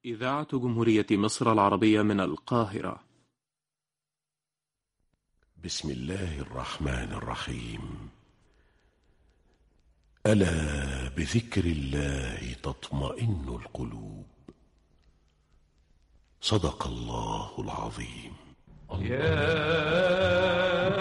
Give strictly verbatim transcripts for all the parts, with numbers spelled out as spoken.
إذاعة جمهورية مصر العربية من القاهرة. بسم الله الرحمن الرحيم. ألا بذكر الله تطمئن القلوب. صدق الله العظيم. يا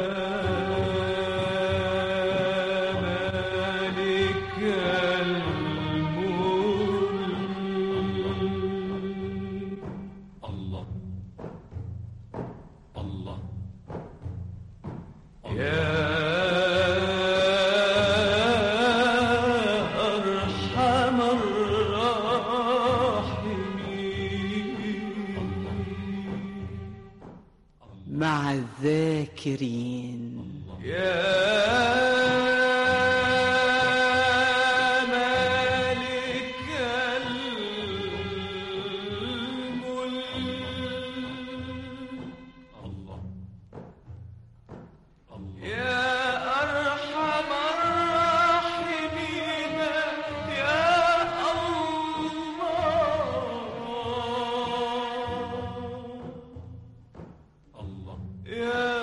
مع الذاكرين. يا مالك الملك يا أرحم الراحمين يا الله يا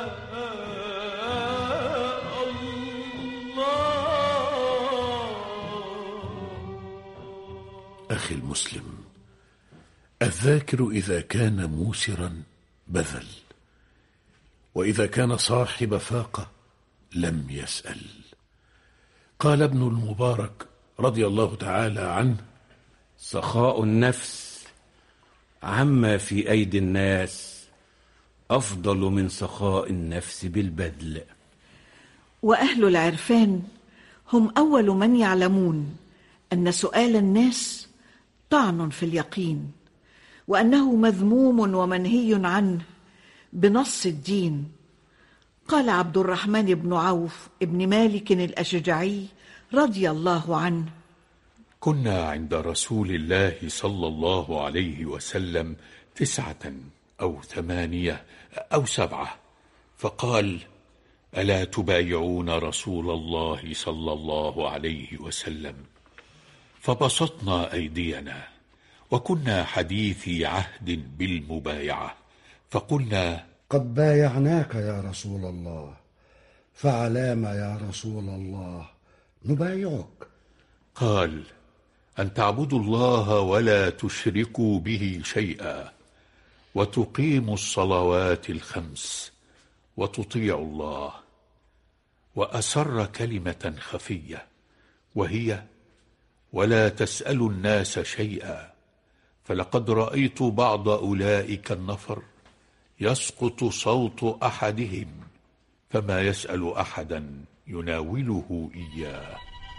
أخي المسلم، الذاكر إذا كان موسرا بذل، وإذا كان صاحب فاقة لم يسأل. قال ابن المبارك رضي الله تعالى عنه: سخاء النفس عما في أيدي الناس أفضل من سخاء النفس بالبذل. وأهل العرفان هم أول من يعلمون أن سؤال الناس طعن في اليقين، وأنه مذموم ومنهي عنه بنص الدين. قال عبد الرحمن بن عوف ابن مالك الأشجعي رضي الله عنه: كنا عند رسول الله صلى الله عليه وسلم تسعة أو ثمانية أو سبعة، فقال: ألا تبايعون رسول الله صلى الله عليه وسلم؟ فبسطنا أيدينا، وكنا حديثي عهد بالمبايعة، فقلنا: قد بايعناك يا رسول الله، فعلام يا رسول الله نبايعك؟ قال: أن تعبدوا الله ولا تشركوا به شيئا، وتقيموا الصلوات الخمس، وتطيعوا الله. وأسر كلمة خفية، وهي: ولا تسألوا الناس شيئا، فلقد رأيت بعض أولئك النفر يسقط صوت أحدهم فما يسأل أحدا يناوله إياه.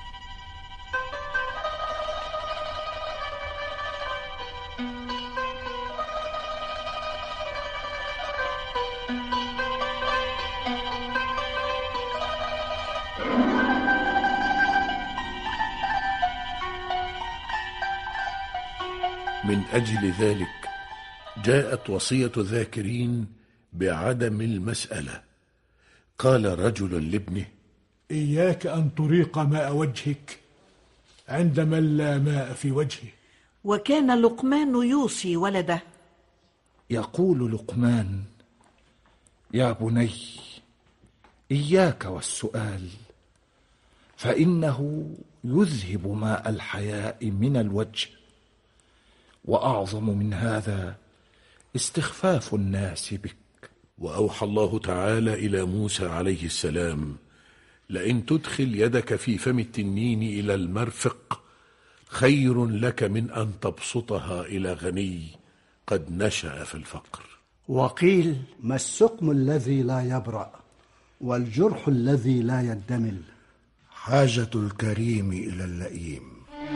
من أجل ذلك جاءت وصية ذاكرين بعدم المسألة. قال رجل لابنه: إياك أن تريق ماء وجهك عند من لا ماء في وجهه. وكان لقمان يوصي ولده. يقول لقمان: يا بني، إياك والسؤال، فإنه يذهب ماء الحياء من الوجه، وأعظم من هذا استخفاف الناس بك. وأوحى الله تعالى إلى موسى عليه السلام: لئن تدخل يدك في فم التنين إلى المرفق خير لك من أن تبسطها إلى غني قد نشأ في الفقر. وقيل: ما السقم الذي لا يبرأ، والجرح الذي لا يندمل؟ حاجة الكريم إلى اللئيم.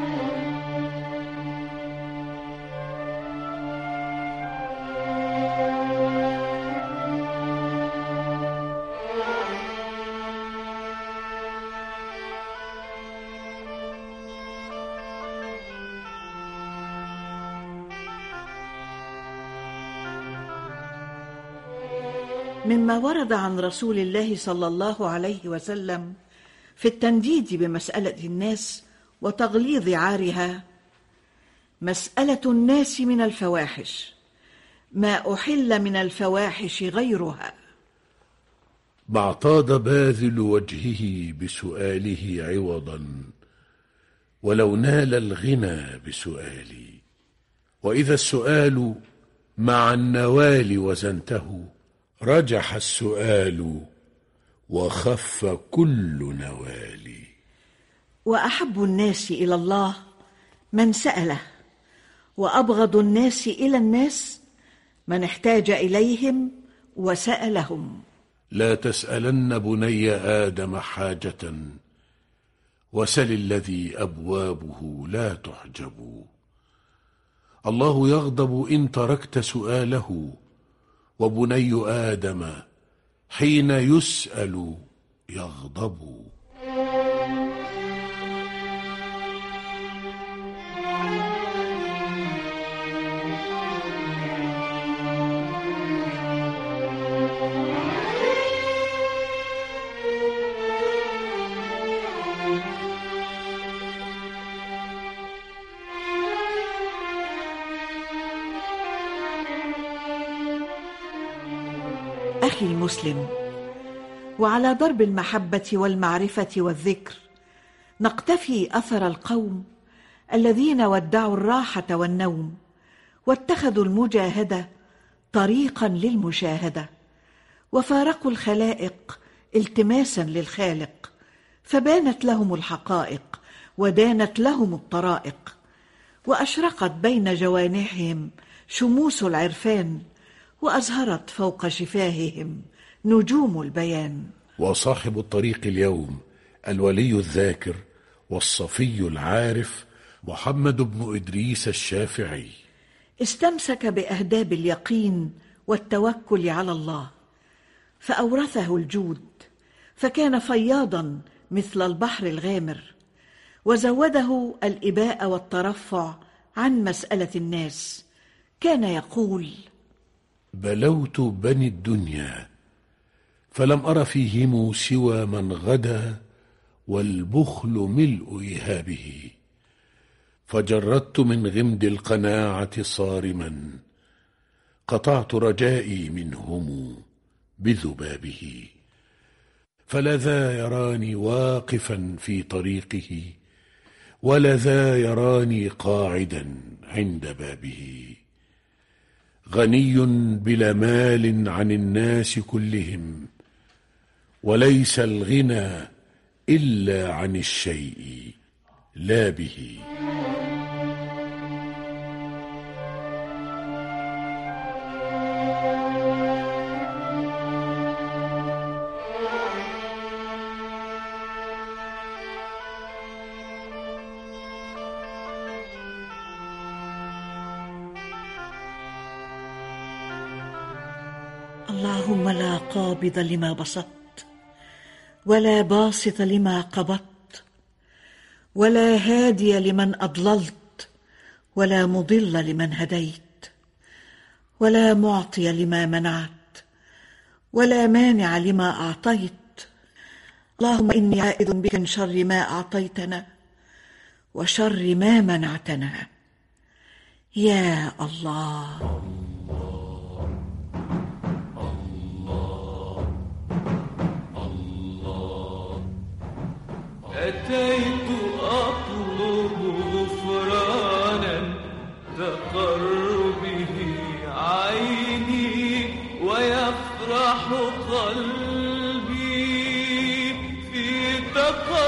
مما ورد عن رسول الله صلى الله عليه وسلم في التنديد بمسألة الناس وتغليظ عارها مسألة الناس من الفواحش ما أحل من الفواحش غيرها. ما اعتاد باذل وجهه بسؤاله عوضا ولو نال الغنى بسؤالي. وإذا السؤال مع النوال وزنته رجح السؤال وخف كل نوال. وأحب الناس إلى الله من سأله، وأبغض الناس إلى الناس من احتاج إليهم وسألهم. لا تسألن بني آدم حاجة وسل الذي أبوابه لا تحجب. الله يغضب إن تركت سؤاله، وبني آدم حين يسأل يغضب. أخي المسلم، وعلى ضرب المحبة والمعرفة والذكر نقتفي أثر القوم الذين ودعوا الراحة والنوم واتخذوا المجاهدة طريقا للمشاهدة، وفارقوا الخلائق التماسا للخالق، فبانت لهم الحقائق ودانت لهم الطرائق، وأشرقت بين جوانحهم شموس العرفان، وأزهرت فوق شفاههم نجوم البيان. وصاحب الطريق اليوم الولي الذاكر والصفي العارف محمد بن إدريس الشافعي، استمسك بأهداب اليقين والتوكل على الله، فأورثه الجود، فكان فياضا مثل البحر الغامر، وزوده الإباء والترفع عن مسألة الناس. كان يقول: بلوت بني الدنيا فلم أر فيهم سوى من غدا والبخل ملء إهابه، فجردت من غمد القناعة صارما، قطعت رجائي منهم بذبابه. فلا ذا يراني واقفا في طريقه، ولا ذا يراني قاعدا عند بابه. غني بلا مال عن الناس كلهم، وليس الغنى إلا عن الشيء لا به. اللهم لا قابض لما بسطت، ولا باسط لما قبضت، ولا هادي لمن أضللت، ولا مضل لمن هديت، ولا معطي لما منعت، ولا مانع لما أعطيت. اللهم إني عائذ بك من شر ما أعطيتنا وشر ما منعتنا. يا الله. أتيت أطلب غفرانا تقر به عيني ويفرح قلبي في تقر